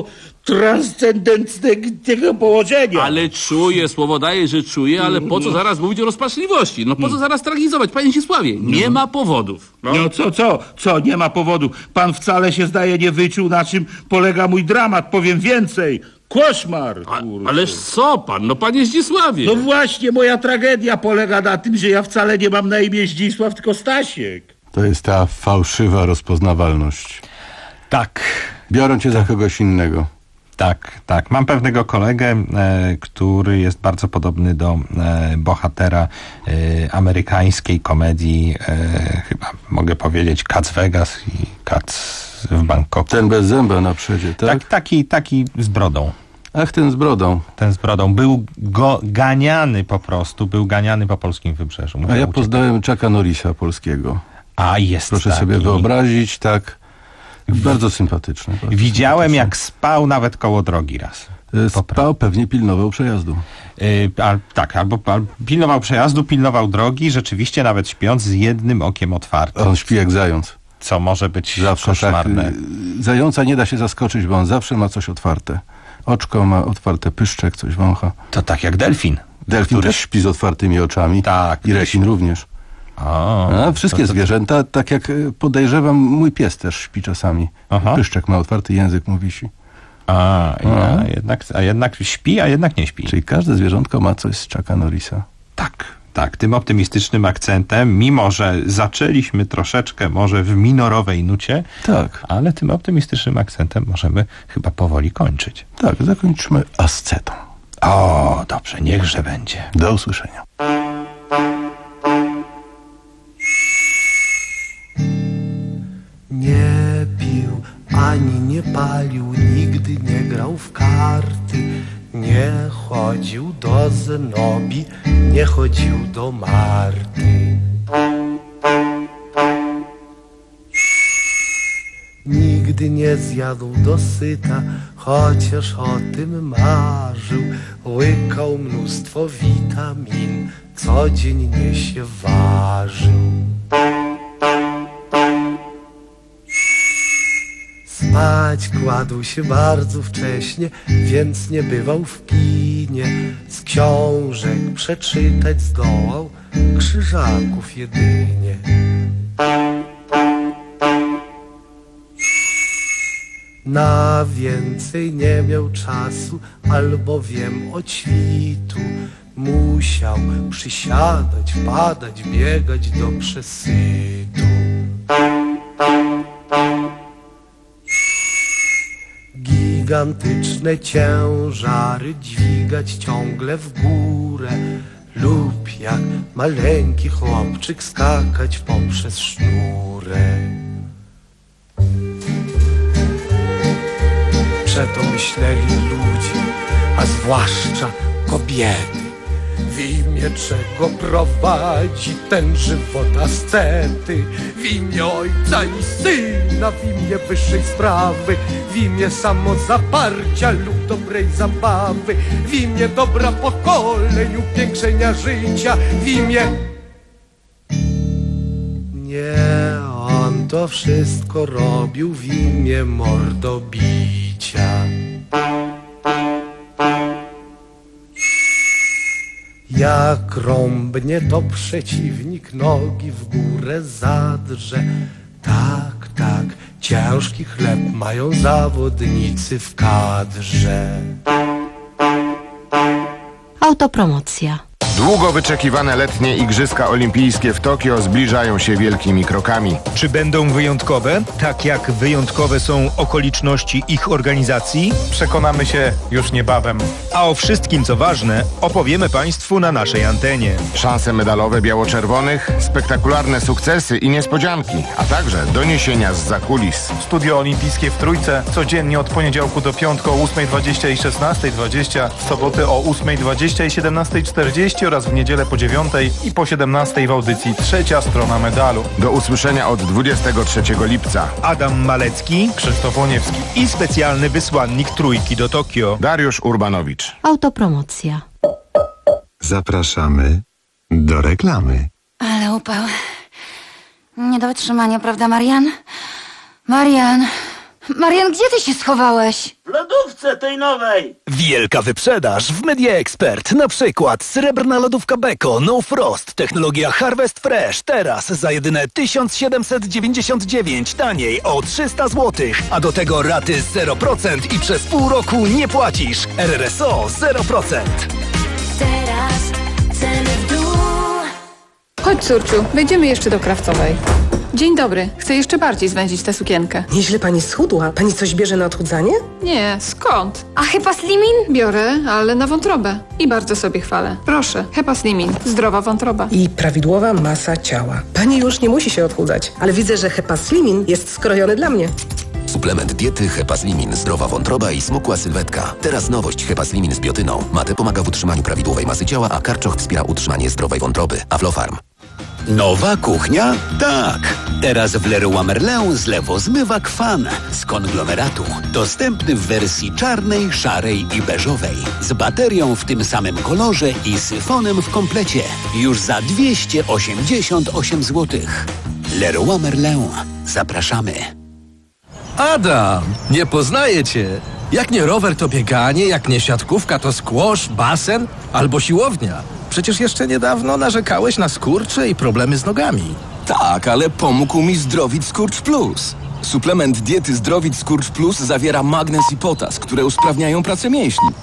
transcendenckiego położenia. Ale czuję, słowo daję, że czuję, ale po co zaraz mówić o rozpaczliwości? No po co zaraz tragizować? Panie Zdzisławie, nie ma powodów. No. no co, co, co, nie ma powodu. Pan wcale się zdaje nie wyczuł, na czym polega mój dramat. Powiem więcej. Koszmar. A, ależ co pan? No panie Zdzisławie. No właśnie, moja tragedia polega na tym, że ja wcale nie mam na imię Zdzisław, tylko Stasiek. To jest ta fałszywa rozpoznawalność. Tak. Biorą cię za kogoś innego. Tak, tak. Mam pewnego kolegę, e, który jest bardzo podobny do e, bohatera e, amerykańskiej komedii, e, chyba mogę powiedzieć Cats Vegas i Cats w Bangkoku. Ten bez zęba na przodzie, tak? tak taki, taki z brodą. Ach, ten z brodą. Ten z brodą. Był go ganiany po prostu, był ganiany po polskim wybrzeżu. Mówię, A ja uciekł. poznałem Chucka Norrisa polskiego. A jest Proszę taki. sobie wyobrazić, tak. Bardzo sympatyczny. Bardzo Widziałem, sympatyczny. jak spał nawet koło drogi raz. Spał, pewnie pilnował przejazdu. Yy, a, tak, albo a, pilnował przejazdu, pilnował drogi, rzeczywiście nawet śpiąc z jednym okiem otwartym. On śpi jak zając. Co może być Zawsze koszmarne. tak. y, Zająca nie da się zaskoczyć, bo on zawsze ma coś otwarte. Oczko ma otwarte, pyszczek, coś wącha. To tak jak delfin. Delfin który... też śpi z otwartymi oczami. Tak. I rekin również. O, A wszystkie to, to, zwierzęta, tak jak y, podejrzewam, mój pies też śpi czasami. Aha. Pyszczek ma otwarty, język mu wisi. A, A. ja, jednak, a jednak śpi, a jednak nie śpi. Czyli każde zwierzątko ma coś z Chucka Norrisa. Tak, tak, tym optymistycznym akcentem, mimo że zaczęliśmy troszeczkę może w minorowej nucie, tak, ale tym optymistycznym akcentem możemy chyba powoli kończyć. Tak, zakończmy ascetą. O, dobrze, niechże będzie. Do usłyszenia. Nie pił, ani nie palił, nigdy nie grał w karty. Nie chodził do Zenobi, nie chodził do Marty. Nigdy nie zjadł dosyta, chociaż o tym marzył. Łykał mnóstwo witamin, codziennie się ważył. Spać kładł się bardzo wcześnie, więc nie bywał w kinie. Z książek przeczytać zdołał Krzyżaków jedynie. Na więcej nie miał czasu, albowiem od świtu musiał przysiadać, padać, biegać do przesytu. Gigantyczne ciężary dźwigać ciągle w górę lub jak maleńki chłopczyk skakać poprzez sznurę. Przeto myśleli ludzie, a zwłaszcza kobiety, w imię czego prowadzi ten żywot ascety, w imię ojca i syna, w imię wyższej sprawy, w imię samozaparcia lub dobrej zabawy, w imię dobra pokoleń, upiększenia życia, w imię... Nie, on to wszystko robił w imię mordobicia. Jak rąbnie, to przeciwnik nogi w górę zadrze. Tak, tak, ciężki chleb mają zawodnicy w kadrze. Autopromocja. Długo wyczekiwane letnie Igrzyska Olimpijskie w Tokio zbliżają się wielkimi krokami. Czy będą wyjątkowe, tak jak wyjątkowe są okoliczności ich organizacji? Przekonamy się już niebawem. A o wszystkim, co ważne, opowiemy Państwu na naszej antenie. Szanse medalowe biało-czerwonych, spektakularne sukcesy i niespodzianki, a także doniesienia z zakulis. Studio Olimpijskie w Trójce codziennie od poniedziałku do piątku o ósmej dwadzieścia i szesnastej dwadzieścia, w soboty o ósmej dwadzieścia i siedemnastej czterdzieści oraz w niedzielę po dziewiątej i po siedemnastej w audycji Trzecia Strona Medalu. Do usłyszenia od dwudziestego trzeciego lipca. Adam Malecki, Krzysztof Łoniewski i specjalny wysłannik Trójki do Tokio, Dariusz Urbanowicz. Autopromocja. Zapraszamy do reklamy. Ale upał. Nie do wytrzymania, prawda, Marian? Marian... Marian, gdzie ty się schowałeś? W lodówce tej nowej. Wielka wyprzedaż w Media Expert. Na przykład srebrna lodówka Beko No Frost. Technologia Harvest Fresh. Teraz za jedyne tysiąc siedemset dziewięćdziesiąt dziewięć. Taniej o trzysta złotych. A do tego raty zero procent i przez pół roku nie płacisz. R R S O zero procent. Teraz ceny w dół. Chodź, córciu, wejdziemy jeszcze do Krawcowej. Dzień dobry. Chcę jeszcze bardziej zwędzić tę sukienkę. Nieźle pani schudła. Pani coś bierze na odchudzanie? Nie, skąd? A Hepa Slimin? Biorę, ale na wątrobę. I bardzo sobie chwalę. Proszę, Hepa Slimin. Zdrowa wątroba. I prawidłowa masa ciała. Pani już nie musi się odchudzać, ale widzę, że Hepa Slimin jest skrojony dla mnie. Suplement diety Hepa Slimin. Zdrowa wątroba i smukła sylwetka. Teraz nowość Hepa Slimin z biotyną. Mate pomaga w utrzymaniu prawidłowej masy ciała, a karczoch wspiera utrzymanie zdrowej wątroby. Aflofarm. Nowa kuchnia? Tak. Teraz w Leroy Merlin zlewozmywak Fan z konglomeratu. Dostępny w wersji czarnej, szarej i beżowej. Z baterią w tym samym kolorze i syfonem w komplecie. Już za dwieście osiemdziesiąt osiem złotych. Leroy Merlin. Zapraszamy. Adam, nie poznaję cię. Jak nie rower, to bieganie, jak nie siatkówka, to squash, basen albo siłownia. Przecież jeszcze niedawno narzekałeś na skurcze i problemy z nogami. Tak, ale pomógł mi Zdrowit Skurcz Plus. Suplement diety Zdrowit Skurcz Plus zawiera magnez i potas, które usprawniają pracę mięśni.